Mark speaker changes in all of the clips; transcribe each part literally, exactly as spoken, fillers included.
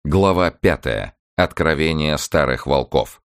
Speaker 1: Глава пятая. Откровение старых волков.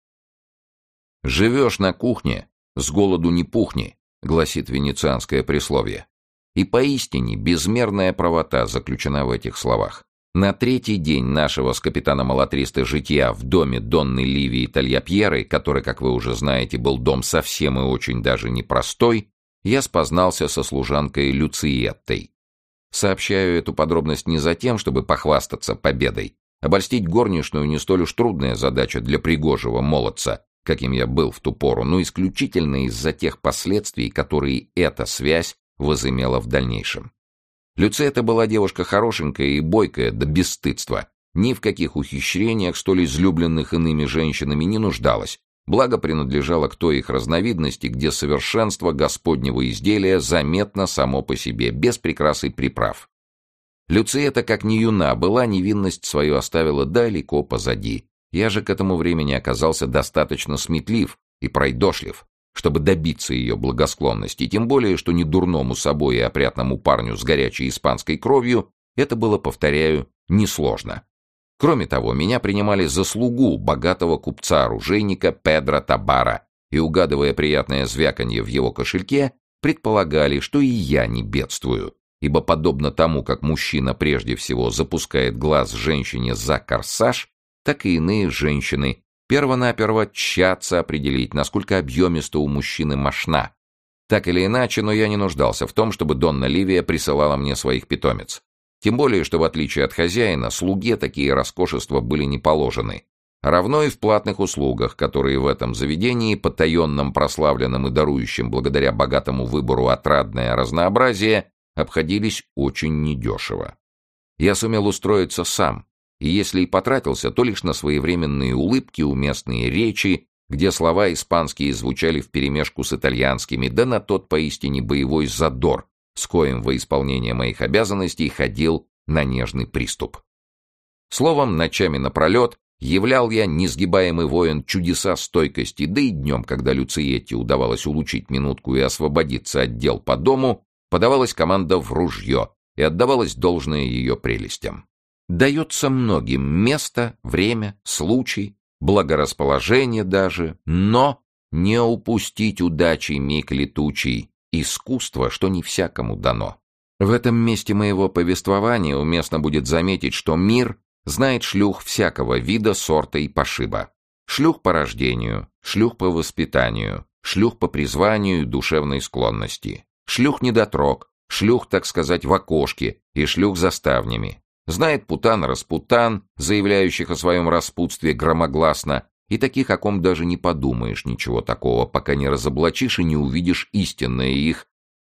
Speaker 1: «Живешь на кухне, с голоду не пухни», — гласит венецианское присловие. И поистине безмерная правота заключена в этих словах. На третий день нашего с капитаном Алатристо житья в доме Донны Ливии Тальяпьеры, который, как вы уже знаете, был дом совсем и очень даже непростой, я спознался со служанкой Люциеттой. Сообщаю эту подробность не за тем, чтобы похвастаться победой. Обольстить горничную не столь уж трудная задача для пригожего молодца, каким я был в ту пору, но исключительно из-за тех последствий, которые эта связь возымела в дальнейшем. Люциетта была девушка хорошенькая и бойкая до бесстыдства, ни в каких ухищрениях, столь излюбленных иными женщинами, не нуждалась, благо принадлежала к той их разновидности, где совершенство господнего изделия заметно само по себе, без прикрас и приправ. Люциетта, как ни юна была, невинность свою оставила далеко позади. Я же к этому времени оказался достаточно сметлив и пройдошлив, чтобы добиться ее благосклонности, тем более, что недурному собой и опрятному парню с горячей испанской кровью это было, повторяю, несложно. Кроме того, меня принимали за слугу богатого купца-оружейника Педро Табара и, угадывая приятное звяканье в его кошельке, предполагали, что и я не бедствую, ибо подобно тому, как мужчина прежде всего запускает глаз женщине за корсаж, так и иные женщины первонаперво тщатся определить, насколько объемиста у мужчины мошна. Так или иначе, но я не нуждался в том, чтобы Донна Ливия присылала мне своих питомец. Тем более, что в отличие от хозяина, слуге такие роскошества были не положены. Равно и в платных услугах, которые в этом заведении, потаенном, прославленном и дарующем благодаря богатому выбору отрадное разнообразие, обходились очень недешево. Я сумел устроиться сам, и если и потратился, то лишь на своевременные улыбки, уместные речи, где слова испанские звучали вперемешку с итальянскими, да на тот поистине боевой задор, с коим во исполнение моих обязанностей ходил на нежный приступ. Словом, ночами напролет являл я, несгибаемый воин, чудеса стойкости, да и днем, когда Люциетте удавалось улучить минутку и освободиться от дел по дому, подавалась команда в ружье и отдавалось должное ее прелестям. Дается многим место, время, случай, благорасположение даже, но не упустить удачи миг летучий, искусство, что не всякому дано. В этом месте моего повествования уместно будет заметить, что мир знает шлюх всякого вида, сорта и пошиба. Шлюх по рождению, шлюх по воспитанию, шлюх по призванию и душевной склонности. Шлюх-недотрог, шлюх, так сказать, в окошке и шлюх за ставнями. Знает путан-распутан, заявляющих о своем распутстве громогласно, и таких, о ком даже не подумаешь ничего такого, пока не разоблачишь и не увидишь истинное их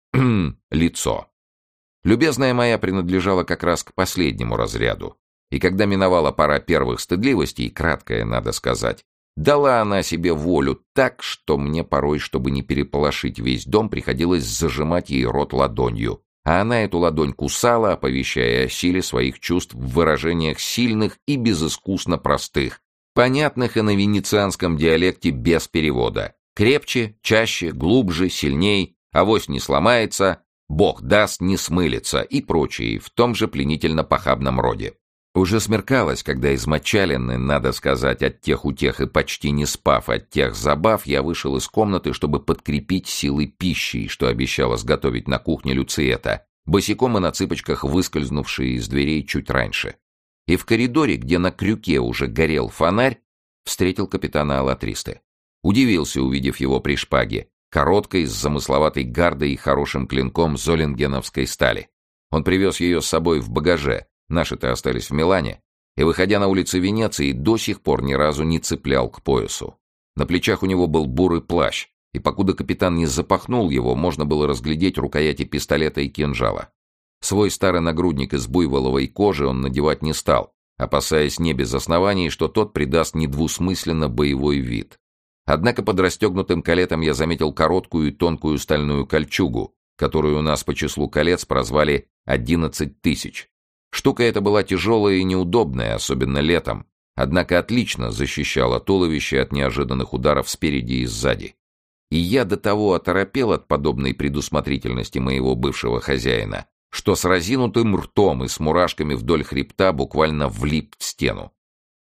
Speaker 1: лицо. Любезная моя принадлежала как раз к последнему разряду, и когда миновала пора первых стыдливостей, краткая, надо сказать, дала она себе волю так, что мне порой, чтобы не переполошить весь дом, приходилось зажимать ей рот ладонью, а она эту ладонь кусала, оповещая о силе своих чувств в выражениях сильных и безыскусно простых, понятных и на венецианском диалекте без перевода. Крепче, чаще, глубже, сильней, авось не сломается, Бог даст, не смылится и прочие в том же пленительно-похабном роде. Уже смеркалось, когда измочаленный, надо сказать, от тех утех и почти не спав от тех забав, я вышел из комнаты, чтобы подкрепить силы пищей, что обещала сготовить на кухне Люциетта, босиком и на цыпочках выскользнувшие из дверей чуть раньше. И в коридоре, где на крюке уже горел фонарь, встретил капитана Алатристо. Удивился, увидев его при шпаге, короткой, с замысловатой гардой и хорошим клинком золингеновской стали. Он привез ее с собой в багаже. Наши-то остались в Милане, и, выходя на улицы Венеции, до сих пор ни разу не цеплял к поясу. На плечах у него был бурый плащ, и покуда капитан не запахнул его, можно было разглядеть рукояти пистолета и кинжала. Свой старый нагрудник из буйволовой кожи он надевать не стал, опасаясь не без оснований, что тот придаст недвусмысленно боевой вид. Однако под расстегнутым калетом я заметил короткую и тонкую стальную кольчугу, которую у нас по числу колец прозвали «одиннадцать тысяч». Штука эта была тяжелая и неудобная, особенно летом, однако отлично защищала туловище от неожиданных ударов спереди и сзади. И я до того оторопел от подобной предусмотрительности моего бывшего хозяина, что с разинутым ртом и с мурашками вдоль хребта буквально влип в стену.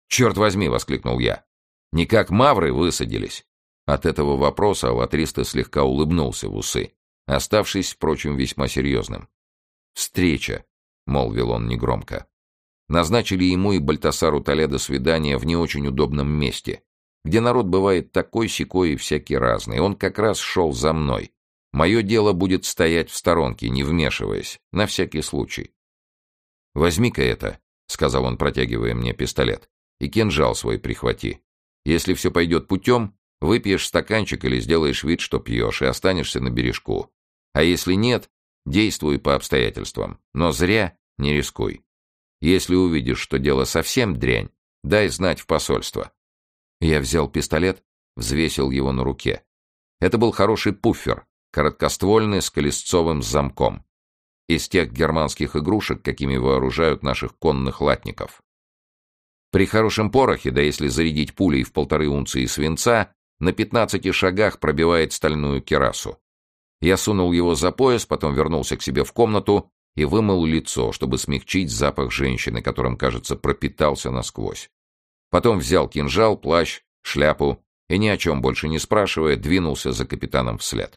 Speaker 1: «Черт возьми!» — воскликнул я. «Не как мавры высадились?» От этого вопроса Алатристо слегка улыбнулся в усы, оставшись, впрочем, весьма серьезным. «Встреча», — молвил он негромко. Назначили ему и Бальтасару Толедо свидание в не очень удобном месте, где народ бывает такой-сякой и всякий разный. Он как раз шел за мной. Мое дело будет стоять в сторонке, не вмешиваясь, на всякий случай. «Возьми-ка это», — сказал он, протягивая мне пистолет, — «и кинжал свой прихвати. Если все пойдет путем, выпьешь стаканчик или сделаешь вид, что пьешь, и останешься на бережку. А если нет, действуй по обстоятельствам, но зря не рискуй. Если увидишь, что дело совсем дрянь, дай знать в посольство». Я взял пистолет, взвесил его на руке. Это был хороший пуффер, короткоствольный, с колесцовым замком. Из тех германских игрушек, какими вооружают наших конных латников. При хорошем порохе, да если зарядить пулей в полторы унции свинца, на пятнадцати шагах пробивает стальную кирасу. Я сунул его за пояс, потом вернулся к себе в комнату и вымыл лицо, чтобы смягчить запах женщины, которым, кажется, пропитался насквозь. Потом взял кинжал, плащ, шляпу и, ни о чем больше не спрашивая, двинулся за капитаном вслед.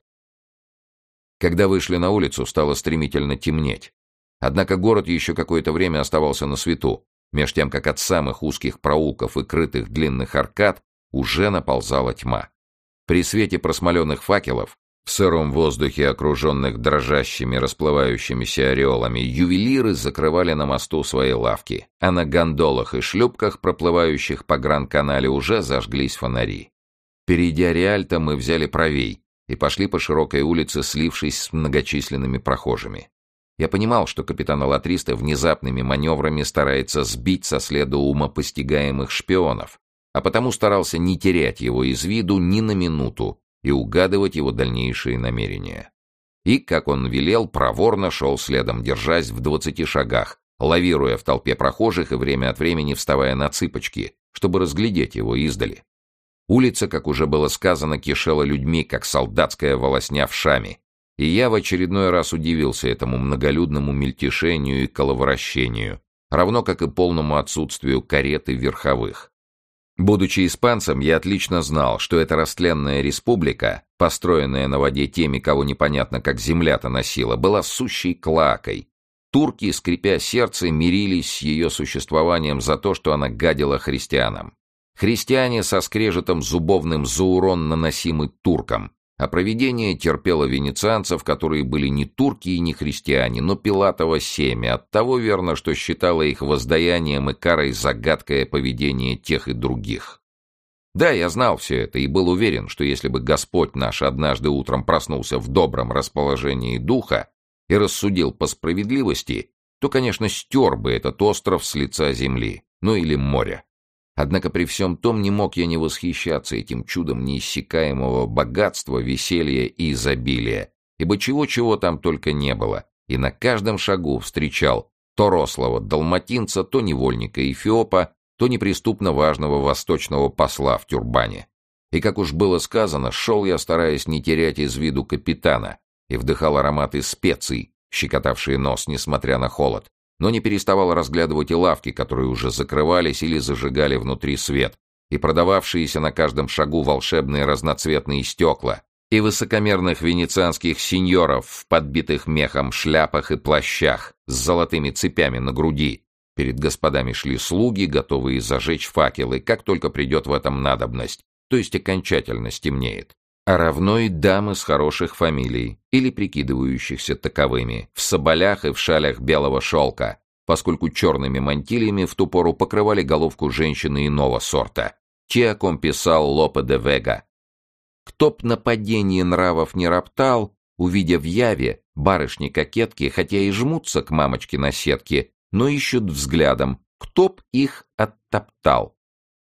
Speaker 1: Когда вышли на улицу, стало стремительно темнеть. Однако город еще какое-то время оставался на свету, меж тем, как от самых узких проулков и крытых длинных аркад уже наползала тьма. При свете просмоленных факелов, в сыром воздухе, окруженных дрожащими расплывающимися ореолами, ювелиры закрывали на мосту свои лавки, а на гондолах и шлюпках, проплывающих по Гранд-канале, уже зажглись фонари. Перейдя Риальто, мы взяли правей и пошли по широкой улице, слившись с многочисленными прохожими. Я понимал, что капитан Алатристо внезапными маневрами старается сбить со следа умопостигаемых шпионов, а потому старался не терять его из виду ни на минуту и угадывать его дальнейшие намерения. И, как он велел, проворно шел следом, держась в двадцати шагах, лавируя в толпе прохожих и время от времени вставая на цыпочки, чтобы разглядеть его издали. Улица, как уже было сказано, кишела людьми, как солдатская волосня в Шаме, и я в очередной раз удивился этому многолюдному мельтешению и коловращению, равно как и полному отсутствию карет и верховых. Будучи испанцем, я отлично знал, что эта растленная республика, построенная на воде теми, кого непонятно как земля-то носила, была сущей клоакой. Турки, скрипя сердце, мирились с ее существованием за то, что она гадила христианам. Христиане со скрежетом зубовным за урон, наносимый туркам, а провидение терпело венецианцев, которые были не турки и не христиане, но Пилатово семя, оттого верно, что считало их воздаянием и карой за гадкое поведение тех и других. Да, я знал все это и был уверен, что если бы Господь наш однажды утром проснулся в добром расположении духа и рассудил по справедливости, то, конечно, стер бы этот остров с лица земли, ну или моря. Однако при всем том не мог я не восхищаться этим чудом неиссякаемого богатства, веселья и изобилия, ибо чего-чего там только не было, и на каждом шагу встречал то рослого далматинца, то невольника Эфиопа, то неприступно важного восточного посла в тюрбане. И, как уж было сказано, шел я, стараясь не терять из виду капитана, и вдыхал ароматы специй, щекотавшие нос, несмотря на холод, но не переставал разглядывать и лавки, которые уже закрывались или зажигали внутри свет, и продававшиеся на каждом шагу волшебные разноцветные стекла, и высокомерных венецианских сеньоров в подбитых мехом шляпах и плащах с золотыми цепями на груди. Перед господами шли слуги, готовые зажечь факелы, как только придет в этом надобность, то есть окончательно стемнеет. А равно и дамы с хороших фамилий, или прикидывающихся таковыми, в соболях и в шалях белого шелка, поскольку черными мантильями в ту пору покрывали головку женщины иного сорта, те, о ком писал Лопе де Вега. Кто б на падении нравов не роптал, увидя в яве барышни-кокетки, хотя и жмутся к мамочке на сетке, но ищут взглядом, кто б их оттоптал.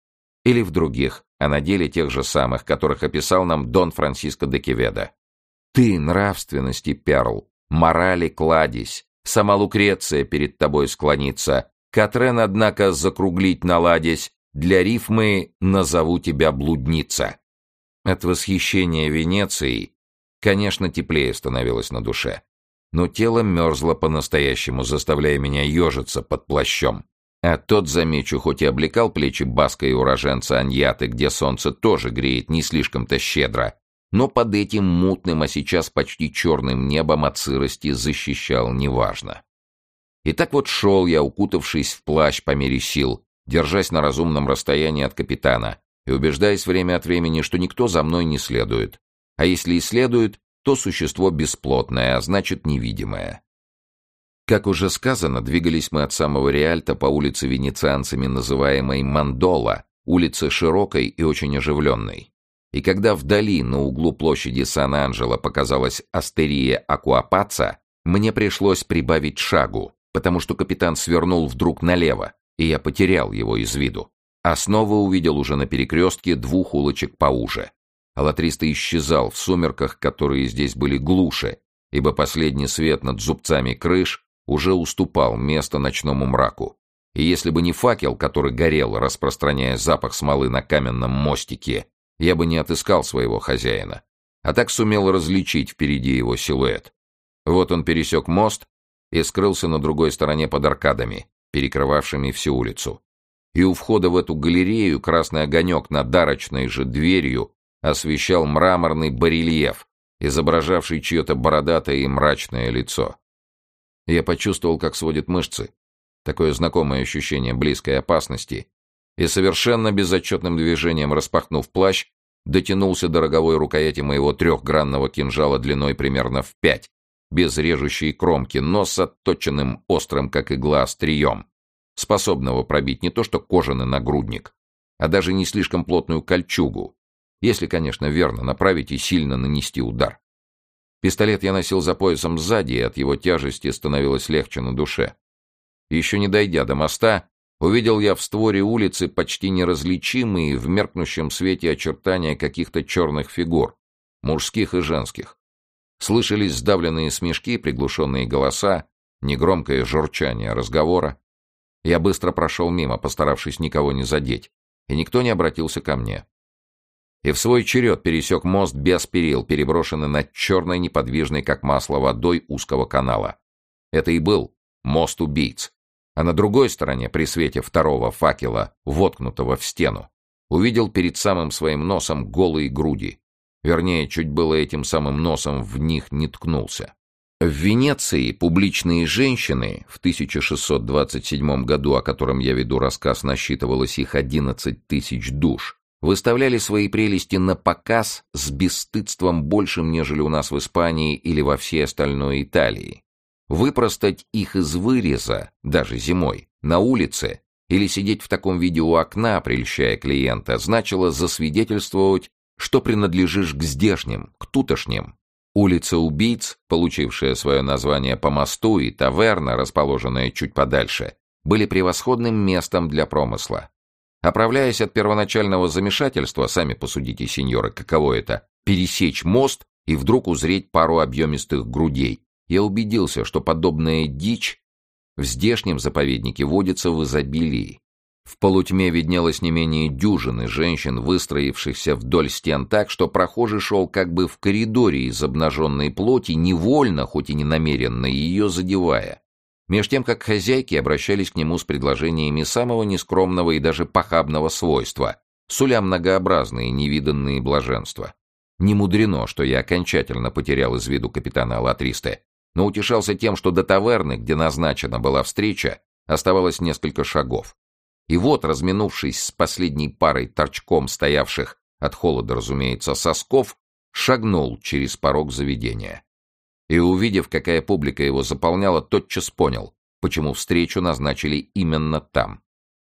Speaker 1: Или в других, а на деле тех же самых, которых описал нам Дон Франсиско де Кеведо. Ты, нравственности перл, морали кладезь, сама Лукреция перед тобой склонится, Катрен, однако, закруглить наладясь, для рифмы назову тебя блудница. От восхищения Венецией, конечно, теплее становилось на душе, но тело мерзло по-настоящему, заставляя меня ежиться под плащом. А тот, замечу, хоть и облекал плечи баска и уроженца Аньяты, где солнце тоже греет не слишком-то щедро, но под этим мутным, а сейчас почти черным небом от сырости защищал неважно. И так вот шел я, укутавшись в плащ по мере сил, держась на разумном расстоянии от капитана и убеждаясь время от времени, что никто за мной не следует. А если и следует, то существо бесплотное, а значит невидимое. Как уже сказано, двигались мы от самого Риальто по улице венецианцами, называемой Мандола, улице широкой и очень оживленной. И когда вдали, на углу площади Сан-Анджело, показалась астерия Акуапаца, мне пришлось прибавить шагу, потому что капитан свернул вдруг налево, и я потерял его из виду. А снова увидел уже на перекрестке двух улочек поуже. Алатриста исчезал в сумерках, которые здесь были глуше, ибо последний свет над зубцами крыш уже уступал место ночному мраку. И если бы не факел, который горел, распространяя запах смолы на каменном мостике, я бы не отыскал своего хозяина, а так сумел различить впереди его силуэт. Вот он пересек мост и скрылся на другой стороне под аркадами, перекрывавшими всю улицу. И у входа в эту галерею красный огонек над арочной же дверью освещал мраморный барельеф, изображавший чье-то бородатое и мрачное лицо. Я почувствовал, как сводит мышцы, такое знакомое ощущение близкой опасности, и совершенно безотчетным движением распахнув плащ, дотянулся до роговой рукояти моего трехгранного кинжала длиной примерно в пять, без режущей кромки, но с отточенным острым, как игла, острием, способного пробить не то что кожаный нагрудник, а даже не слишком плотную кольчугу, если, конечно, верно направить и сильно нанести удар. Пистолет я носил за поясом сзади, и от его тяжести становилось легче на душе. Еще не дойдя до моста, увидел я в створе улицы почти неразличимые в меркнущем свете очертания каких-то черных фигур, мужских и женских. Слышались сдавленные смешки, приглушенные голоса, негромкое журчание разговора. Я быстро прошел мимо, постаравшись никого не задеть, и никто не обратился ко мне. И в свой черед пересек мост без перил, переброшенный над черной, неподвижной, как масло, водой узкого канала. Это и был мост убийц. А на другой стороне, при свете второго факела, воткнутого в стену, увидел перед самым своим носом голые груди. Вернее, чуть было этим самым носом в них не ткнулся. В Венеции публичные женщины, в тысяча шестьсот двадцать седьмом году, о котором я веду рассказ, насчитывалось их одиннадцать тысяч душ, выставляли свои прелести на показ с бесстыдством большим, нежели у нас в Испании или во всей остальной Италии. Выпростать их из выреза, даже зимой, на улице, или сидеть в таком виде у окна, прельщая клиента, значило засвидетельствовать, что принадлежишь к здешним, к тутошним. Улица убийц, получившая свое название по мосту, и таверна, расположенная чуть подальше, были превосходным местом для промысла. Оправляясь от первоначального замешательства, сами посудите, сеньоры, каково это, пересечь мост и вдруг узреть пару объемистых грудей, я убедился, что подобная дичь в здешнем заповеднике водится в изобилии. В полутьме виднелось не менее дюжины женщин, выстроившихся вдоль стен так, что прохожий шел как бы в коридоре из обнаженной плоти, невольно, хоть и не намеренно, ее задевая. Меж тем, как хозяйки обращались к нему с предложениями самого нескромного и даже похабного свойства, суля многообразные невиданные блаженства. Не мудрено, что я окончательно потерял из виду капитана Алатристе, но утешался тем, что до таверны, где назначена была встреча, оставалось несколько шагов. И вот, разминувшись с последней парой торчком стоявших, от холода, разумеется, сосков, шагнул через порог заведения. И, увидев, какая публика его заполняла, тотчас понял, почему встречу назначили именно там.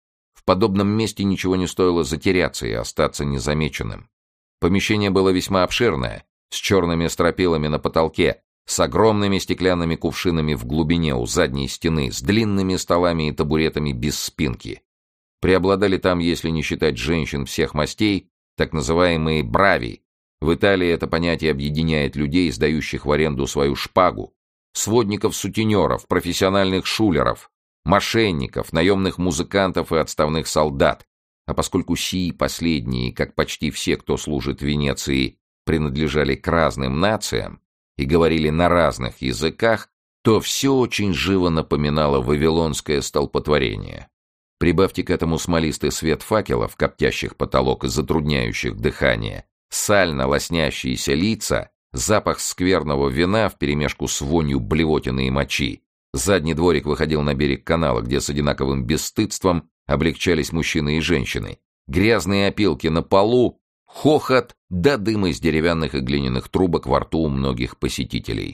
Speaker 1: В подобном месте ничего не стоило затеряться и остаться незамеченным. Помещение было весьма обширное, с черными стропилами на потолке, с огромными стеклянными кувшинами в глубине у задней стены, с длинными столами и табуретами без спинки. Преобладали там, если не считать женщин всех мастей, так называемые брави. В Италии это понятие объединяет людей, сдающих в аренду свою шпагу, сводников-сутенеров, профессиональных шулеров, мошенников, наемных музыкантов и отставных солдат. А поскольку сии последние, как почти все, кто служит в Венеции, принадлежали к разным нациям и говорили на разных языках, то все очень живо напоминало вавилонское столпотворение. Прибавьте к этому смолистый свет факелов, коптящих потолок и затрудняющих дыхание, сально лоснящиеся лица, запах скверного вина вперемешку с вонью блевотины и мочи. Задний дворик выходил на берег канала, где с одинаковым бесстыдством облегчались мужчины и женщины. Грязные опилки на полу, хохот да дым из деревянных и глиняных трубок во рту у многих посетителей.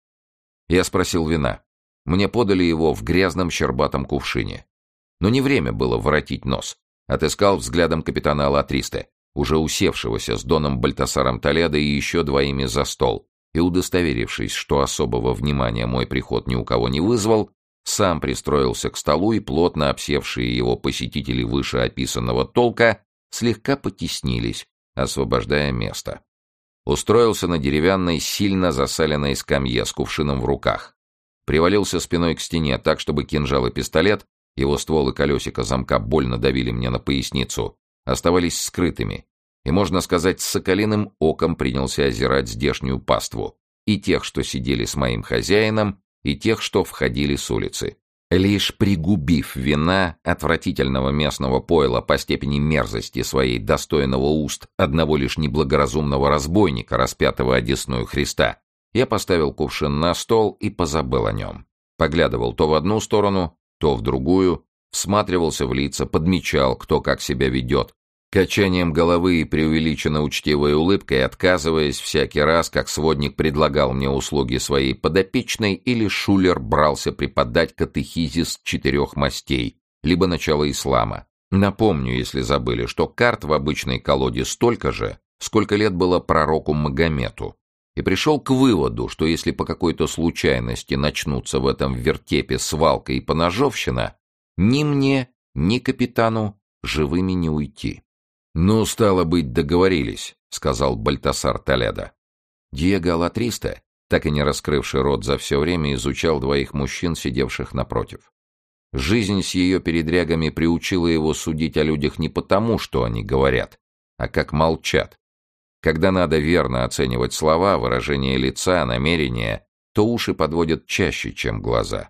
Speaker 1: Я спросил вина. Мне подали его в грязном щербатом кувшине. Но не время было воротить нос. Отыскал взглядом капитана Алатристе, уже усевшегося с доном Бальтасаром Толедо и еще двоими за стол, и, удостоверившись, что особого внимания мой приход ни у кого не вызвал, сам пристроился к столу, и плотно обсевшие его посетители вышеописанного толка слегка потеснились, освобождая место. Устроился на деревянной, сильно засаленной скамье с кувшином в руках. Привалился спиной к стене так, чтобы кинжал и пистолет, его ствол и колесико замка больно давили мне на поясницу, оставались скрытыми, и, можно сказать, с соколиным оком принялся озирать здешнюю паству, и тех, что сидели с моим хозяином, и тех, что входили с улицы. Лишь пригубив вина, отвратительного местного пойла по степени мерзости своей, достойного уст одного лишь неблагоразумного разбойника, распятого одесную Христа, я поставил кувшин на стол и позабыл о нем. Поглядывал то в одну сторону, то в другую, всматривался в лица, подмечал, кто как себя ведет, качанием головы и преувеличенно учтивой улыбкой, отказываясь всякий раз, как сводник предлагал мне услуги своей подопечной, или шулер брался преподать катехизис четырех мастей, либо начало ислама. Напомню, если забыли, что карт в обычной колоде столько же, сколько лет было пророку Магомету, и пришел к выводу, что если по какой-то случайности начнутся в этом вертепе свалка и поножовщина, ни мне, ни капитану живыми не уйти. «Ну, стало быть, договорились», — сказал Бальтасар Толедо. Диего Алатристе, так и не раскрывший рот за все время, изучал двоих мужчин, сидевших напротив. Жизнь с ее передрягами приучила его судить о людях не потому, что они говорят, а как молчат. Когда надо верно оценивать слова, выражение лица, намерения, то уши подводят чаще, чем глаза.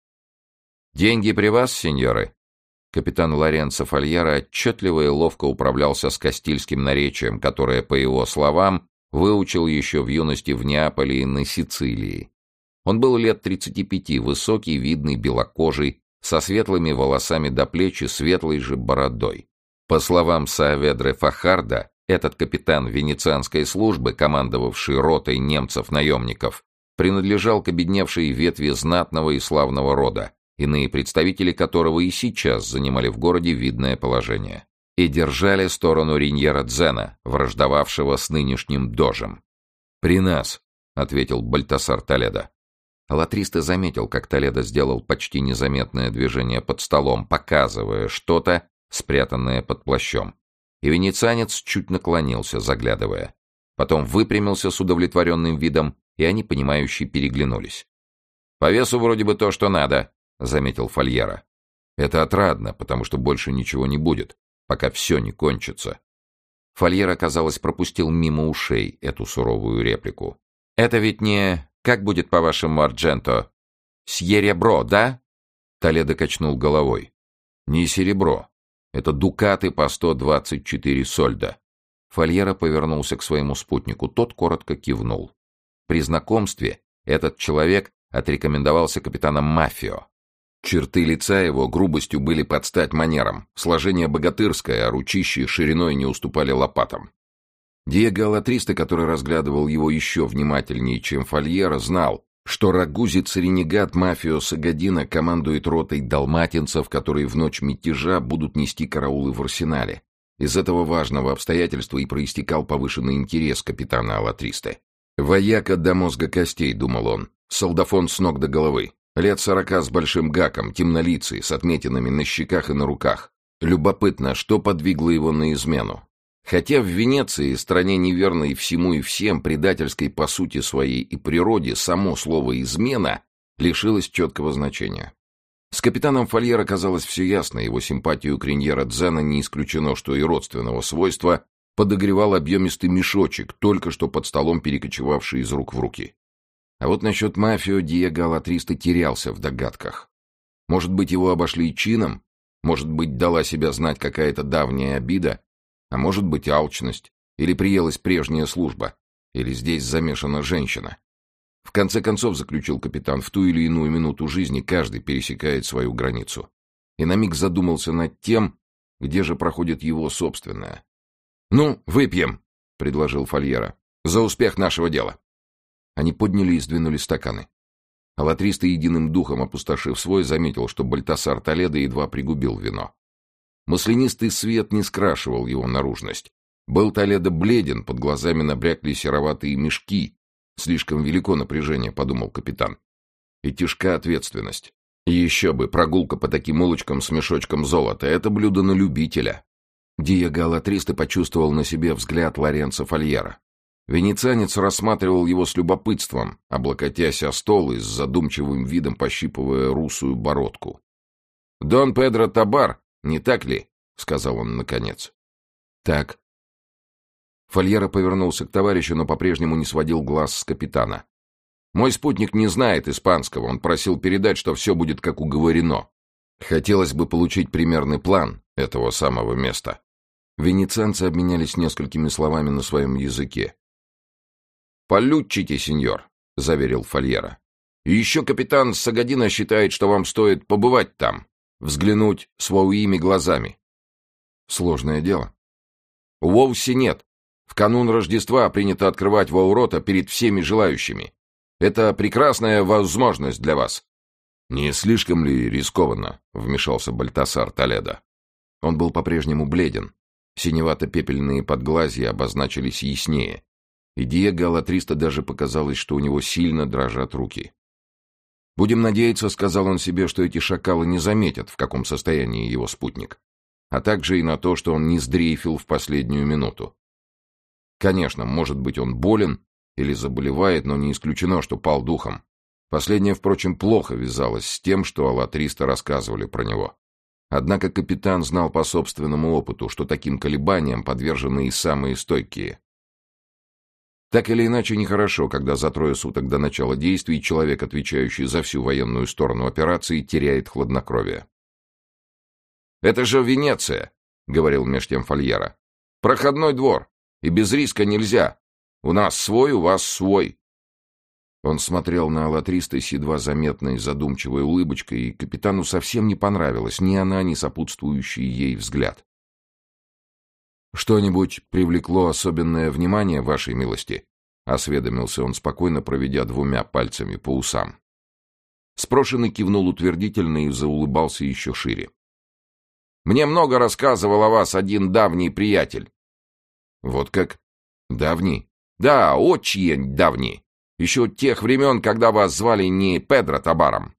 Speaker 1: «Деньги при вас, сеньоры?» Капитан Лоренцо Фальяро отчетливо и ловко управлялся с кастильским наречием, которое, по его словам, выучил еще в юности в Неаполе и на Сицилии. Он был лет тридцати пяти, высокий, видный, белокожий, со светлыми волосами до плеч и светлой же бородой. По словам Сааведре Фахарда, этот капитан венецианской службы, командовавший ротой немцев-наемников, принадлежал к обедневшей ветви знатного и славного рода, иные представители которого и сейчас занимали в городе видное положение, и держали сторону Риньера Дзена, враждовавшего с нынешним дожем. «При нас», — ответил Бальтасар Толедо. Алатристе заметил, как Толедо сделал почти незаметное движение под столом, показывая что-то, спрятанное под плащом. И венецианец чуть наклонился, заглядывая. Потом выпрямился с удовлетворенным видом, и они, понимающие, переглянулись. «По весу вроде бы то, что надо», — заметил Фальяро. «Это отрадно, потому что больше ничего не будет, пока все не кончится». Фальяро, казалось, пропустил мимо ушей эту суровую реплику. «Это ведь не... Как будет, по-вашему, Ардженто? Серебро, да?» Толедо качнул головой. «Не серебро. Это дукаты по сто двадцать четыре сольда». Фальяро повернулся к своему спутнику. Тот коротко кивнул. При знакомстве этот человек отрекомендовался капитаном Мафио. Черты лица его грубостью были под стать манерам, сложение богатырское, а ручищи шириной не уступали лопатам. Диего Алатристе, который разглядывал его еще внимательнее, чем Фальяро, знал, что рагузец-ренегат Мафио Сагадино командует ротой далматинцев, которые в ночь мятежа будут нести караулы в арсенале. Из этого важного обстоятельства и проистекал повышенный интерес капитана Алатристе. «Вояка до мозга костей», — думал он, — солдафон с ног до головы. Лет сорока с большим гаком, темнолицый, с отметинами на щеках и на руках. Любопытно, что подвигло его на измену. Хотя в Венеции, стране неверной всему и всем, предательской по сути своей и природе, само слово «измена» лишилось четкого значения. С капитаном Фальяро казалось все ясно, его симпатию к Риньера Дзена не исключено, что и родственного свойства подогревал объемистый мешочек, только что под столом перекочевавший из рук в руки. А вот насчет Мафио Диего Алатристе терялся в догадках. Может быть, его обошли чином? Может быть, дала себя знать какая-то давняя обида, а может быть, алчность, или приелась прежняя служба, или здесь замешана женщина. В конце концов, заключил капитан, в ту или иную минуту жизни каждый пересекает свою границу. И на миг задумался над тем, где же проходит его собственная. «Ну, выпьем», — предложил Фольера, — «за успех нашего дела». Они подняли и сдвинули стаканы. Алатристо, единым духом опустошив свой, заметил, что Бальтасар Толедо едва пригубил вино. Маслянистый свет не скрашивал его наружность. Был Толедо бледен, под глазами набрякли сероватые мешки. Слишком велико напряжение, подумал капитан. И тяжка ответственность. И еще бы, прогулка по таким улочкам с мешочком золота — это блюдо на любителя. Диего Алатристо почувствовал на себе взгляд Лоренцо Фольера. Венецианец рассматривал его с любопытством, облокотясь о стол и с задумчивым видом пощипывая русую бородку. «Дон Педро Табар, не так ли?» — сказал он наконец. «Так». Фольера повернулся к товарищу, но по-прежнему не сводил глаз с капитана. «Мой спутник не знает испанского, он просил передать, что все будет как уговорено. Хотелось бы получить примерный план этого самого места». Венецианцы обменялись несколькими словами на своем языке. «Полючите, сеньор», — заверил Фольера. «И еще капитан Сагадино считает, что вам стоит побывать там, взглянуть своими глазами». «Сложное дело». «Вовсе нет. В канун Рождества принято открывать ворота перед всеми желающими. Это прекрасная возможность для вас». «Не слишком ли рискованно?» — вмешался Бальтасар Толедо. Он был по-прежнему бледен. Синевато-пепельные подглазья обозначились яснее. И Диего Алатристо даже показалось, что у него сильно дрожат руки. «Будем надеяться», — сказал он себе, — «что эти шакалы не заметят, в каком состоянии его спутник, а также и на то, что он не сдрейфил в последнюю минуту. Конечно, может быть, он болен или заболевает, но не исключено, что пал духом. Последнее, впрочем, плохо вязалось с тем, что Алатристо рассказывали про него. Однако капитан знал по собственному опыту, что таким колебаниям подвержены и самые стойкие. Так или иначе, нехорошо, когда за трое суток до начала действий человек, отвечающий за всю военную сторону операции, теряет хладнокровие. «Это же Венеция», — говорил меж тем Фольера. «Проходной двор, и без риска нельзя. У нас свой, у вас свой». Он смотрел на Алатристо с едва заметной задумчивой улыбочкой, и капитану совсем не понравилась ни она, ни сопутствующий ей взгляд. «Что-нибудь привлекло особенное внимание вашей милости?» — осведомился он спокойно, проведя двумя пальцами по усам. Спрошенный кивнул утвердительно и заулыбался еще шире. «Мне много рассказывал о вас один давний приятель». «Вот как? Давний?» «Да, очень давний. Еще тех времен, когда вас звали не Педро Табаром».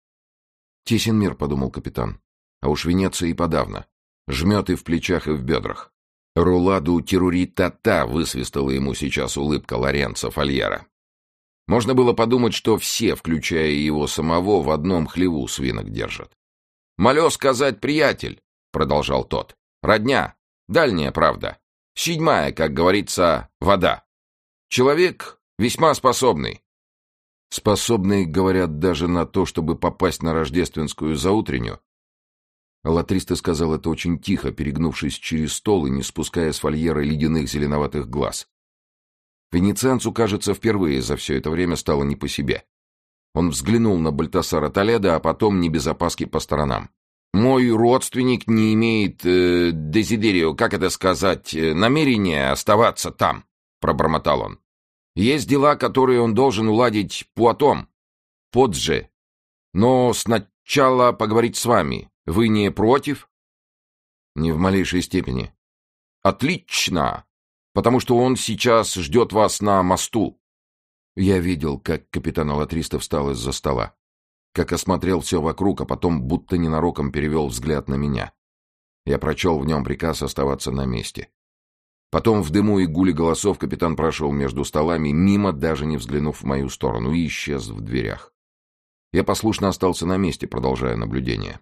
Speaker 1: «Тесен мир», — подумал капитан. «А уж Венеция и подавно. Жмет и в плечах, и в бедрах». «Руладу терроритата», — высвистала ему сейчас улыбка Лоренцо Фольера. Можно было подумать, что все, включая его самого, в одном хлеву свинок держат. «Молю сказать, приятель», — продолжал тот. «Родня, дальняя правда. Седьмая, как говорится, вода. Человек весьма способный». «Способный, говорят, даже на то, чтобы попасть на рождественскую заутренню». Алатристо сказал это очень тихо, перегнувшись через стол и не спуская с Фольера ледяных зеленоватых глаз. Венецианцу, кажется, впервые за все это время стало не по себе. Он взглянул на Бальтасара Толедо, а потом не без опаски по сторонам. «Мой родственник не имеет э, дезидерио, как это сказать, э, намерения оставаться там», — пробормотал он. «Есть дела, которые он должен уладить пуатом, позже. Но сначала поговорить с вами. Вы не против?» «Не в малейшей степени». «Отлично, потому что он сейчас ждет вас на мосту». Я видел, как капитан Алатристо встал из-за стола, как осмотрел все вокруг, а потом будто ненароком перевел взгляд на меня. Я прочел в нем приказ оставаться на месте. Потом в дыму и гуле голосов капитан прошел между столами, мимо, даже не взглянув в мою сторону, и исчез в дверях. Я послушно остался на месте, продолжая наблюдение.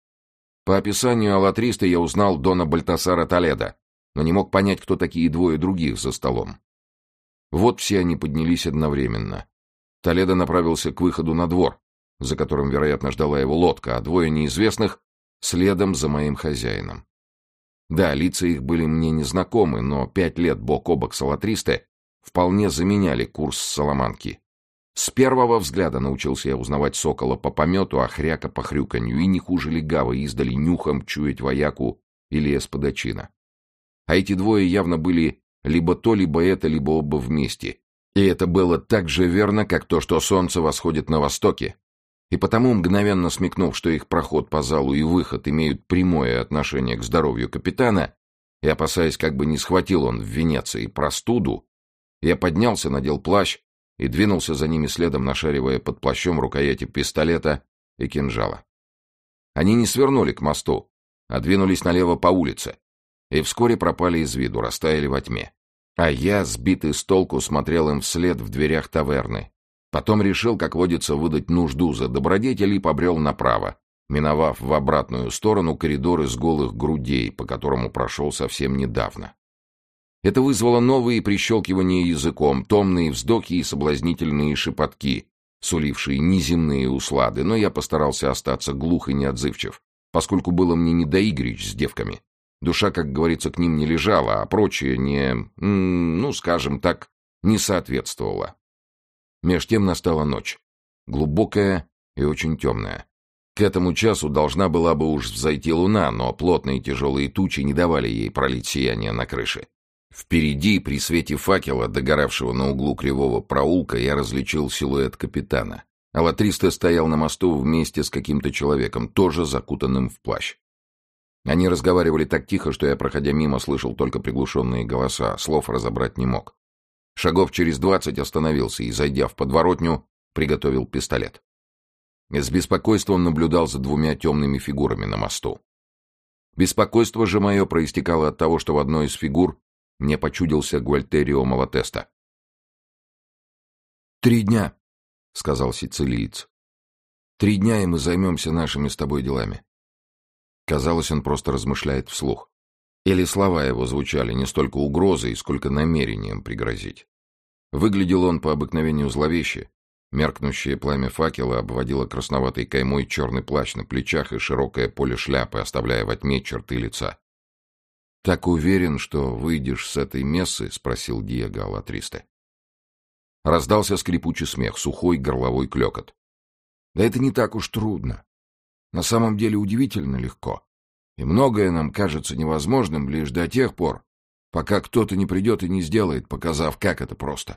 Speaker 1: По описанию Алатристо я узнал дона Бальтасара Толедо, но не мог понять, кто такие двое других за столом. Вот все они поднялись одновременно. Толедо направился к выходу на двор, за которым, вероятно, ждала его лодка, а двое неизвестных следом за моим хозяином. Да, лица их были мне незнакомы, но пять лет бок о бок с Алатристе вполне заменяли курс Саламанки. С первого взгляда научился я узнавать сокола по помету, а хряка по хрюканью, и не хуже легавы издали нюхом чуять вояку или эспадочина. А эти двое явно были либо то, либо это, либо оба вместе. И это было так же верно, как то, что солнце восходит на востоке. И потому, мгновенно смекнув, что их проход по залу и выход имеют прямое отношение к здоровью капитана, и опасаясь, как бы не схватил он в Венеции простуду, я поднялся, надел плащ и двинулся за ними следом, нашаривая под плащом рукояти пистолета и кинжала. Они не свернули к мосту, а двинулись налево по улице, и вскоре пропали из виду, растаяли во тьме. А я, сбитый с толку, смотрел им вслед в дверях таверны. Потом решил, как водится, выдать нужду за добродетель и побрел направо, миновав в обратную сторону коридор из голых грудей, по которому прошел совсем недавно. Это вызвало новые прищелкивания языком, томные вздохи и соблазнительные шепотки, сулившие неземные услады, но я постарался остаться глух и неотзывчив, поскольку было мне не до игрищ с девками. Душа, как говорится, к ним не лежала, а прочее не, ну, скажем так, не соответствовало. Меж тем настала ночь, глубокая и очень темная. К этому часу должна была бы уж взойти луна, но плотные тяжелые тучи не давали ей пролить сияние на крыше. Впереди, при свете факела, догоравшего на углу кривого проулка, я различил силуэт капитана. Алатристе стоял на мосту вместе с каким-то человеком, тоже закутанным в плащ. Они разговаривали так тихо, что я, проходя мимо, слышал только приглушенные голоса, слов разобрать не мог. Шагов через двадцать остановился и, зайдя в подворотню, приготовил пистолет. С беспокойством наблюдал за двумя темными фигурами на мосту. Беспокойство же мое проистекало от того, что в одной из фигур мне почудился Гуальтерио Малатеста. «Три дня», — сказал сицилиец. «Три дня, и мы займемся нашими с тобой делами». Казалось, он просто размышляет вслух. Или слова его звучали не столько угрозой, сколько намерением пригрозить. Выглядел он по обыкновению зловеще. Меркнущее пламя факела обводило красноватой каймой черный плащ на плечах и широкое поле шляпы, оставляя во тьме черты лица. «Так уверен, что выйдешь с этой мессы?» — спросил Диего Алатристе. Раздался скрипучий смех, сухой горловой клёкот. «Да это не так уж трудно. На самом деле удивительно легко. И многое нам кажется невозможным лишь до тех пор, пока кто-то не придет и не сделает, показав, как это просто».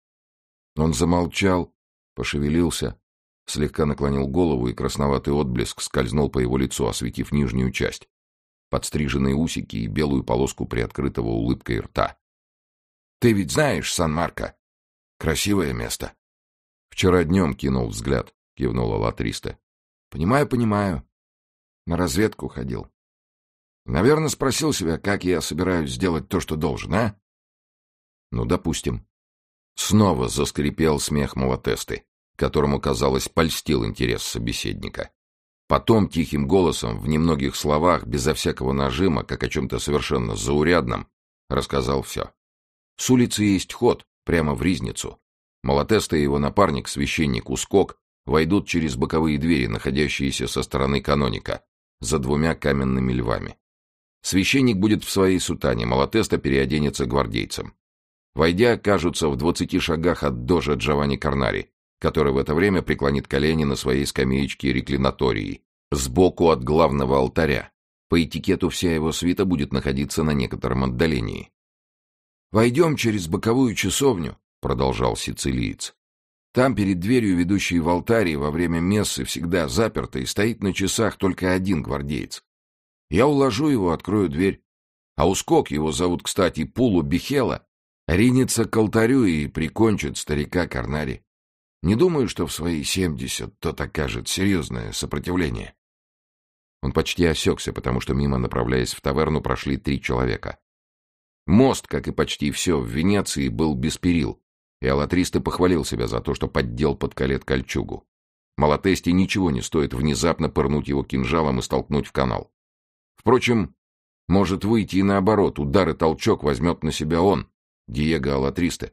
Speaker 1: Он замолчал, пошевелился, слегка наклонил голову, и красноватый отблеск скользнул по его лицу, осветив нижнюю часть, подстриженные усики и белую полоску приоткрытого улыбкой рта. «Ты ведь знаешь Сан-Марко? Красивое место». «Вчера днем кинул взгляд», — кивнул Алатристе. «Понимаю, понимаю. На разведку ходил. Наверное, спросил себя, как я собираюсь сделать то, что должен, а?» «Ну, допустим». Снова заскрипел смех Малатесты, которому, казалось, польстил интерес собеседника. Потом тихим голосом, в немногих словах, безо всякого нажима, как о чем-то совершенно заурядном, рассказал все. С улицы есть ход, прямо в ризницу. Малатеста и его напарник, священник Ускок, войдут через боковые двери, находящиеся со стороны каноника, за двумя каменными львами. Священник будет в своей сутане, Малатеста переоденется гвардейцем. Войдя, окажутся в двадцати шагах от дожа Джованни Карнари, который в это время преклонит колени на своей скамеечке реклинатории, сбоку от главного алтаря. По этикету вся его свита будет находиться на некотором отдалении. «Войдем через боковую часовню», — продолжал сицилиец. «Там перед дверью, ведущей в алтарь, во время мессы всегда заперто, и стоит на часах только один гвардеец. Я уложу его, открою дверь. А Ускок, его зовут, кстати, Пулу Бихела, ринется к алтарю и прикончит старика Карнари. Не думаю, что в свои семьдесят тот окажет серьезное сопротивление». Он почти осекся, потому что мимо, направляясь в таверну, прошли три человека. Мост, как и почти все в Венеции, был без перил, и Алатристе похвалил себя за то, что поддел под колет кольчугу. Малатесте ничего не стоит внезапно пырнуть его кинжалом и столкнуть в канал. Впрочем, может выйти и наоборот, удар и толчок возьмет на себя он, Диего Алатристе.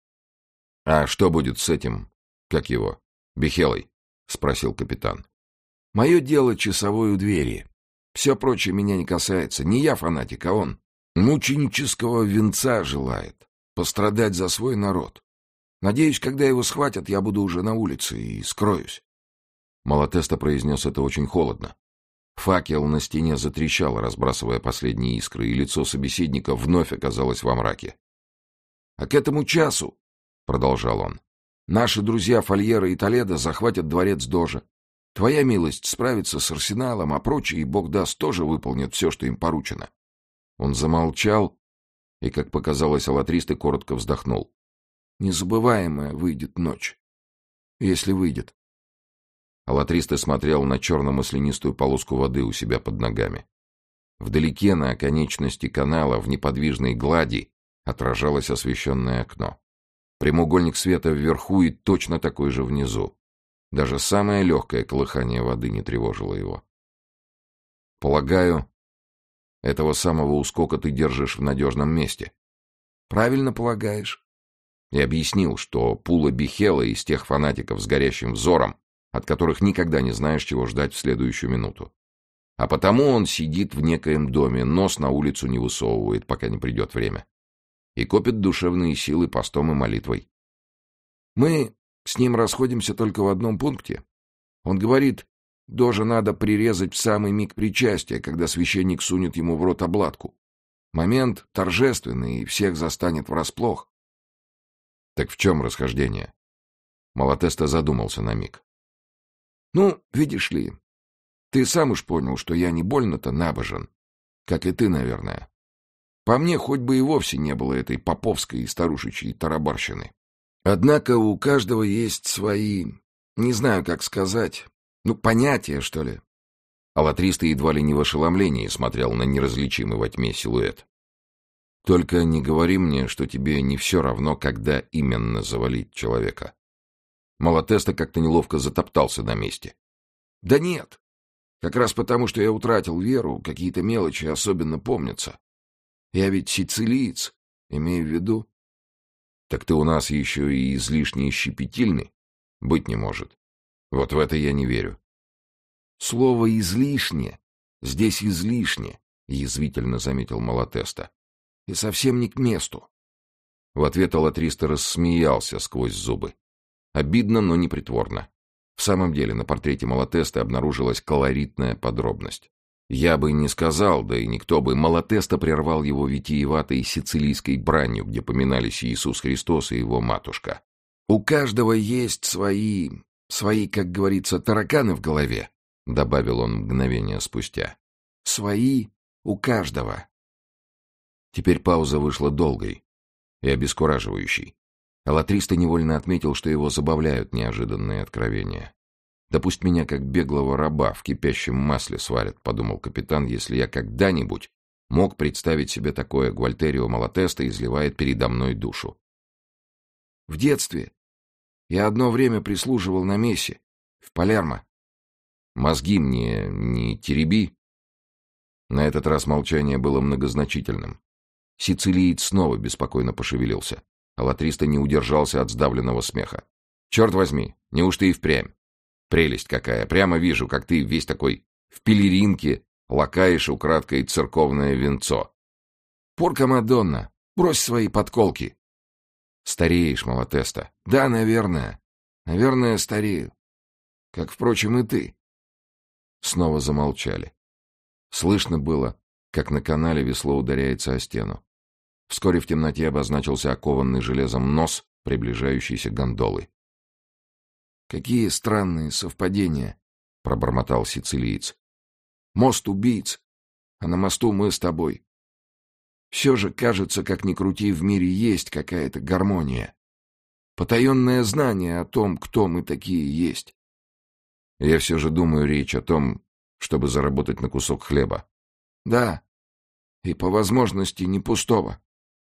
Speaker 1: «А что будет с этим, как его, Бихелой?» — спросил капитан. «Мое дело часовой у двери.
Speaker 2: Все прочее меня не касается. Не я фанатик, а он. Мученического венца желает. Пострадать за свой народ. Надеюсь, когда его схватят, я буду уже на улице и скроюсь.
Speaker 1: Малатеста произнес это очень холодно. Факел на стене затрещал, разбрасывая последние искры, и лицо собеседника вновь оказалось во мраке.
Speaker 2: — А к этому часу, — продолжал он, — наши друзья Фольера и Толедо захватят дворец Дожа. Твоя милость справится с арсеналом, а прочие, бог даст, тоже выполнят все, что им поручено.
Speaker 1: Он замолчал и, как показалось, Алатристе коротко вздохнул.
Speaker 2: — Незабываемая выйдет ночь. Если выйдет.
Speaker 1: Алатристе смотрел на черно-маслянистую полоску воды у себя под ногами. Вдалеке, на оконечности канала, в неподвижной глади, отражалось освещенное окно. Прямоугольник света вверху и точно такой же внизу. Даже самое легкое колыхание воды не тревожило его. «Полагаю, этого самого ускока ты держишь в надежном месте».
Speaker 2: «Правильно полагаешь».
Speaker 1: И объяснил, что Пула Бихела из тех фанатиков с горящим взором, от которых никогда не знаешь, чего ждать в следующую минуту. А потому он сидит в некоем доме, нос на улицу не высовывает, пока не придет время. И копит душевные силы постом и молитвой.
Speaker 2: Мы с ним расходимся только в одном пункте. Он говорит, Дожа надо прирезать в самый миг причастия, когда священник сунет ему в рот обладку. Момент торжественный и всех застанет врасплох.
Speaker 1: Так в чем расхождение? Малатеста задумался на миг.
Speaker 2: Ну, видишь ли, ты сам уж понял, что я не больно-то набожен, как и ты, наверное. По мне, хоть бы и вовсе не было этой поповской и старушечьей тарабарщины. Однако у каждого есть свои, не знаю, как сказать, ну, понятия, что ли.
Speaker 1: Алатристе едва ли не в ошеломлении смотрел на неразличимый во тьме силуэт. «Только не говори мне, что тебе не все равно, когда именно завалить человека». Малатеста как-то неловко затоптался на месте.
Speaker 2: «Да нет, как раз потому, что я утратил веру, какие-то мелочи особенно помнятся. Я ведь сицилиец, имею в виду».
Speaker 1: «Так ты у нас еще и излишне щепетильный? Быть не может. Вот в это я не верю».
Speaker 2: «Слово «излишне» здесь излишне», — язвительно заметил Малатеста. «И совсем не к месту».
Speaker 1: В ответ Алатристе рассмеялся сквозь зубы. Обидно, но не притворно. В самом деле на портрете Малатесты обнаружилась колоритная подробность. Я бы не сказал, да и никто бы, Малатеста прервал его витиеватой сицилийской бранью, где поминались Иисус Христос и его матушка.
Speaker 2: «У каждого есть свои, свои, как говорится, тараканы в голове», — добавил он мгновение спустя. «Свои у каждого».
Speaker 1: Теперь пауза вышла долгой и обескураживающей. Алатристе невольно отметил, что его забавляют неожиданные откровения. «Да пусть меня, как беглого раба, в кипящем масле сварят», — подумал капитан, «если я когда-нибудь мог представить себе такое. Гуальтерио Малатеста изливает передо мной душу».
Speaker 2: «В детстве я одно время прислуживал на мессе, в Палермо».
Speaker 1: «Мозги мне не тереби». На этот раз молчание было многозначительным. Сицилиец снова беспокойно пошевелился. Алатристе не удержался от сдавленного смеха. «Черт возьми, неужто и впрямь? Прелесть какая! Прямо вижу, как ты весь такой в пелеринке лакаешь украдкой церковное венцо».
Speaker 2: «Порка Мадонна, брось свои подколки».
Speaker 1: «Стареешь, Малатеста».
Speaker 2: «Да, наверное. Наверное, старею. Как, впрочем, и ты».
Speaker 1: Снова замолчали. Слышно было, как на канале весло ударяется о стену. Вскоре в темноте обозначился окованный железом нос приближающейся гондолы.
Speaker 2: «Какие странные совпадения», — пробормотал сицилиец. «Мост убийц, а на мосту мы с тобой. Все же, кажется, как ни крути, в мире есть какая-то гармония. Потаенное знание о том, кто мы такие есть».
Speaker 1: «Я все же думаю, речь о том, чтобы заработать на кусок хлеба».
Speaker 2: «Да, и по возможности не пустого».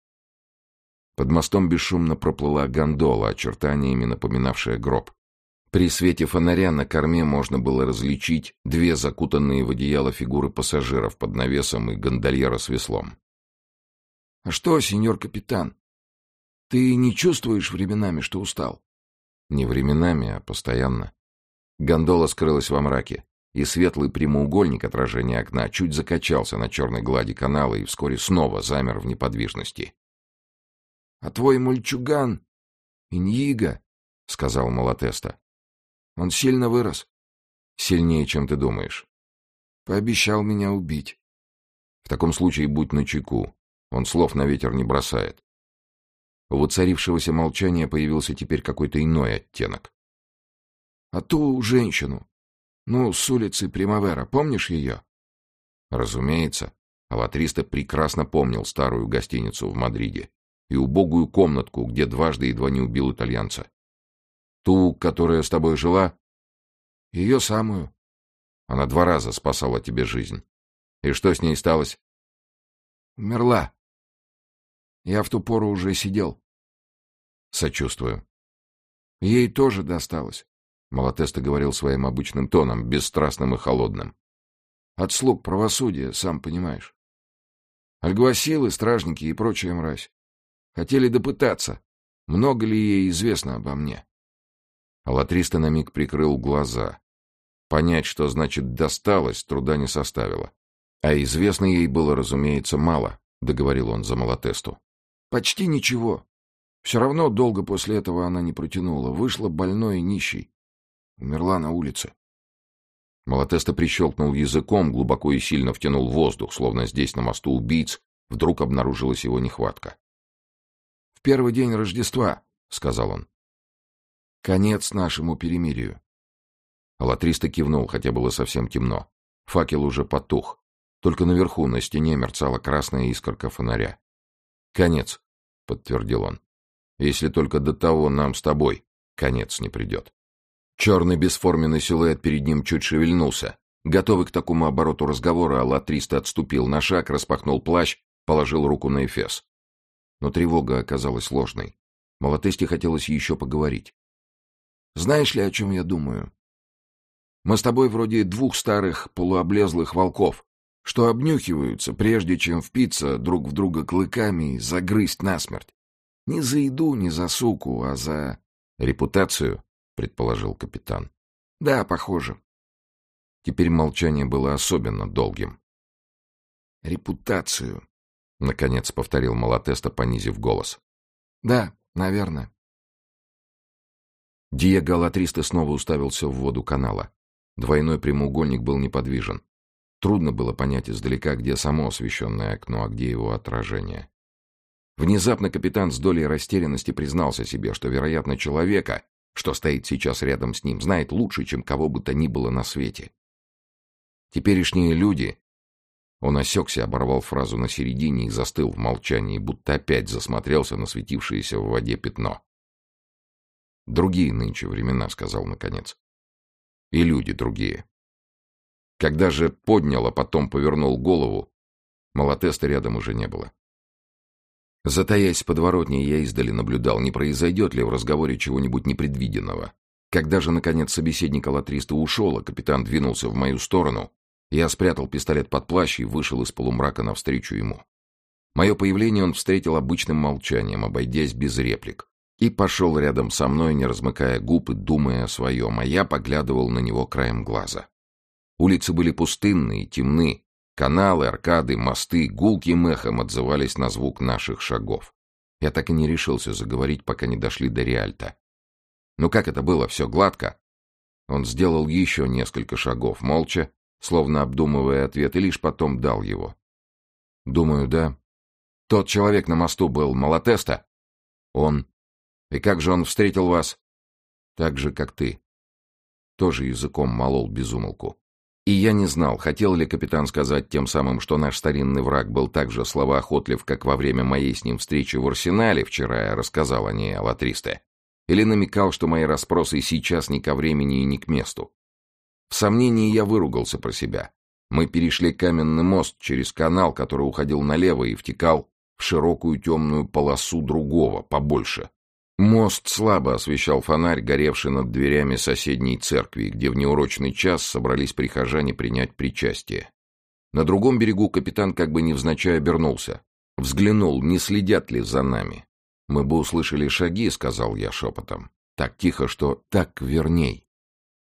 Speaker 1: Под мостом бесшумно проплыла гондола, очертаниями напоминавшая гроб. При свете фонаря на корме можно было различить две закутанные в одеяло фигуры пассажиров под навесом и гондольера с веслом.
Speaker 2: — А что, сеньор капитан, ты не чувствуешь временами, что устал?
Speaker 1: — Не временами, а постоянно. Гондола скрылась во мраке.
Speaker 2: и светлый прямоугольник отражения окна чуть закачался на черной глади канала и вскоре снова замер в неподвижности. — А твой мальчуган, Иньиго, — сказал Малатеста, — он сильно вырос. — Сильнее, чем ты думаешь. — Пообещал меня убить. — В таком случае будь начеку. Он слов на ветер не бросает. У воцарившегося молчания появился теперь какой-то иной оттенок. — А ту женщину, ну, с улицы Примавера, помнишь ее? — Разумеется. Алатристо прекрасно помнил старую гостиницу в Мадриде и убогую комнатку, где дважды едва не убил итальянца. — Ту, которая с тобой жила? — Ее самую. Она два раза спасала тебе жизнь. И что с ней сталось? — Умерла. Я в ту пору уже сидел. — Сочувствую. — Ей тоже досталось. Малатеста говорил своим обычным тоном, бесстрастным и холодным. От слуг правосудия, сам понимаешь. Альгвасилы, стражники и прочая мразь. Хотели допытаться, много ли ей известно обо мне. Алатристо на миг прикрыл глаза. Понять, что значит «досталось», труда не составило. А известно ей было, разумеется, мало, договорил он за Малатесту. Почти ничего. Все равно долго после этого она не протянула. Вышла больной и нищей. Умерла на улице. Малатеста прищелкнул языком, глубоко и сильно втянул воздух, словно здесь, на мосту убийц, вдруг обнаружилась его нехватка. — В первый день Рождества, — сказал он. — Конец нашему перемирию. Алатристо кивнул, хотя было совсем темно. Факел уже потух. Только наверху на стене мерцала красная искорка фонаря. — Конец, — подтвердил он. — Если только до того нам с тобой конец не придет. Черный бесформенный силуэт перед ним чуть шевельнулся. Готовый к такому обороту разговора, Алатристо отступил на шаг, распахнул плащ, положил руку на эфес. Но тревога оказалась ложной. Малатесте хотелось еще поговорить. «Знаешь ли, о чем я думаю? Мы с тобой вроде двух старых полуоблезлых волков, что обнюхиваются, прежде чем впиться друг в друга клыками и загрызть насмерть. Не за еду, не за суку, а за репутацию», — предположил капитан. «Да, похоже». Теперь молчание было особенно долгим. «Репутацию», — наконец повторил Малатеста, понизив голос. «Да, наверное». Диего Алатристо снова уставился в воду канала. Двойной прямоугольник был неподвижен. Трудно было понять издалека, где само освещенное окно, а где его отражение. Внезапно капитан с долей растерянности признался себе, что, вероятно, человека, что стоит сейчас рядом с ним, знает лучше, чем кого бы то ни было на свете. Теперешние люди... Он осекся, оборвал фразу на середине и застыл в молчании, будто опять засмотрелся на светившееся в воде пятно. «Другие нынче времена», — сказал наконец. «И люди другие». Когда же поднял, а потом повернул голову, Малатеста рядом уже не было. Затаясь в подворотне, я издали наблюдал, не произойдет ли в разговоре чего-нибудь непредвиденного. Когда же, наконец, собеседник Алатристо ушел, а капитан двинулся в мою сторону, я спрятал пистолет под плащ и вышел из полумрака навстречу ему. Мое появление он встретил обычным молчанием, обойдясь без реплик, и пошел рядом со мной, не размыкая губ и думая о своем, а я поглядывал на него краем глаза. Улицы были пустынны и темны, каналы, аркады, мосты гулким эхом отзывались на звук наших шагов. Я так и не решился заговорить, пока не дошли до Риальто. Ну как это было, все гладко? Он сделал еще несколько шагов, молча, словно обдумывая ответ, и лишь потом дал его. Думаю, да. Тот человек на мосту был Малатеста? Он. И как же он встретил вас? Так же, как ты. Тоже языком молол без умолку. И я не знал, хотел ли капитан сказать тем самым, что наш старинный враг был так же словоохотлив, как во время моей с ним встречи в Арсенале, вчера я рассказал о ней Алатристо, или намекал, что мои расспросы сейчас ни ко времени и ни к месту. В сомнении я выругался про себя. Мы перешли каменный мост через канал, который уходил налево и втекал в широкую темную полосу другого, побольше. Мост слабо освещал фонарь, горевший над дверями соседней церкви, где в неурочный час собрались прихожане принять причастие. На другом берегу капитан как бы невзначай обернулся. Взглянул, не следят ли за нами. «Мы бы услышали шаги», — сказал я шепотом. Так тихо, что так верней.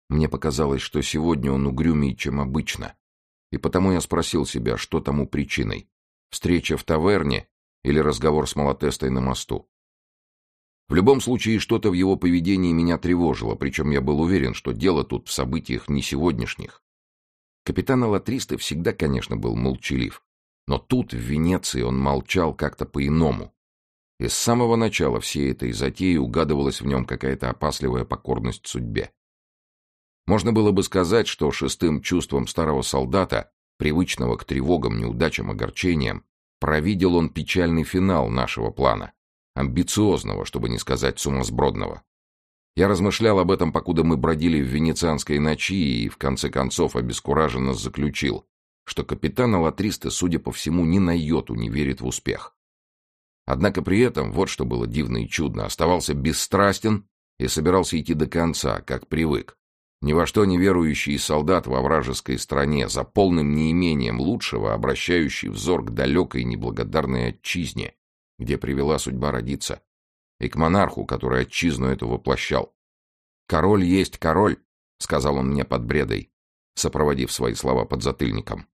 Speaker 2: Мне показалось, что сегодня он угрюмее, чем обычно. И потому я спросил себя, что тому причиной. Встреча в таверне или разговор с Малатестой на мосту. В любом случае, что-то в его поведении меня тревожило, причем я был уверен, что дело тут в событиях не сегодняшних. Капитан Алатристе всегда, конечно, был молчалив, но тут, в Венеции, он молчал как-то по-иному. И с самого начала всей этой затеи угадывалась в нем какая-то опасливая покорность судьбе. Можно было бы сказать, что шестым чувством старого солдата, привычного к тревогам, неудачам, огорчениям, провидел он печальный финал нашего плана, амбициозного, чтобы не сказать сумасбродного. Я размышлял об этом, покуда мы бродили в венецианской ночи, и в конце концов обескураженно заключил, что капитан Алатристе, судя по всему, ни на йоту не верит в успех. Однако при этом, вот что было дивно и чудно, оставался бесстрастен и собирался идти до конца, как привык. Ни во что не верующий солдат во вражеской стране, за полным неимением лучшего, обращающий взор к далекой неблагодарной отчизне, где привела судьба родиться, и к монарху, который отчизну эту воплощал. «Король есть король», — сказал он мне под бредой, сопроводив свои слова подзатыльником.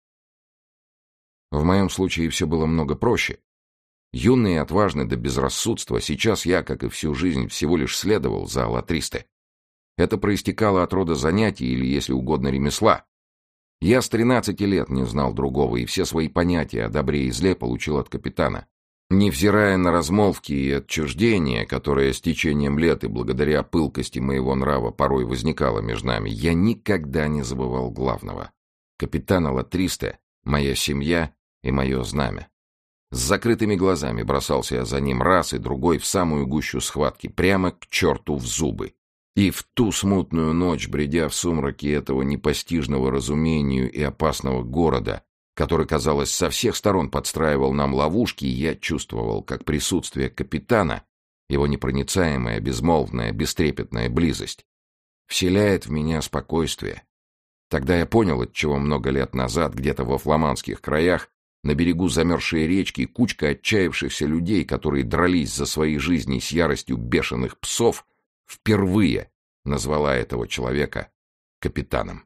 Speaker 2: В моем случае все было много проще. Юный и отважный до безрассудства, сейчас я, как и всю жизнь, всего лишь следовал за Алатристе. Это проистекало от рода занятий или, если угодно, ремесла. Я с тринадцати лет не знал другого, и все свои понятия о добре и зле получил от капитана. Невзирая на размолвки и отчуждение, которое с течением лет и благодаря пылкости моего нрава порой возникало между нами, я никогда не забывал главного. Капитан Алатристе — моя семья и мое знамя. С закрытыми глазами бросался я за ним раз и другой в самую гущу схватки, прямо к черту в зубы. И в ту смутную ночь, бредя в сумраке этого непостижного разумению и опасного города, который, казалось, со всех сторон подстраивал нам ловушки, я чувствовал, как присутствие капитана, его непроницаемая, безмолвная, бестрепетная близость, вселяет в меня спокойствие. Тогда я понял, отчего много лет назад, где-то во фламандских краях, на берегу замерзшей речки, кучка отчаявшихся людей, которые дрались за свои жизни с яростью бешеных псов, впервые назвала этого человека капитаном.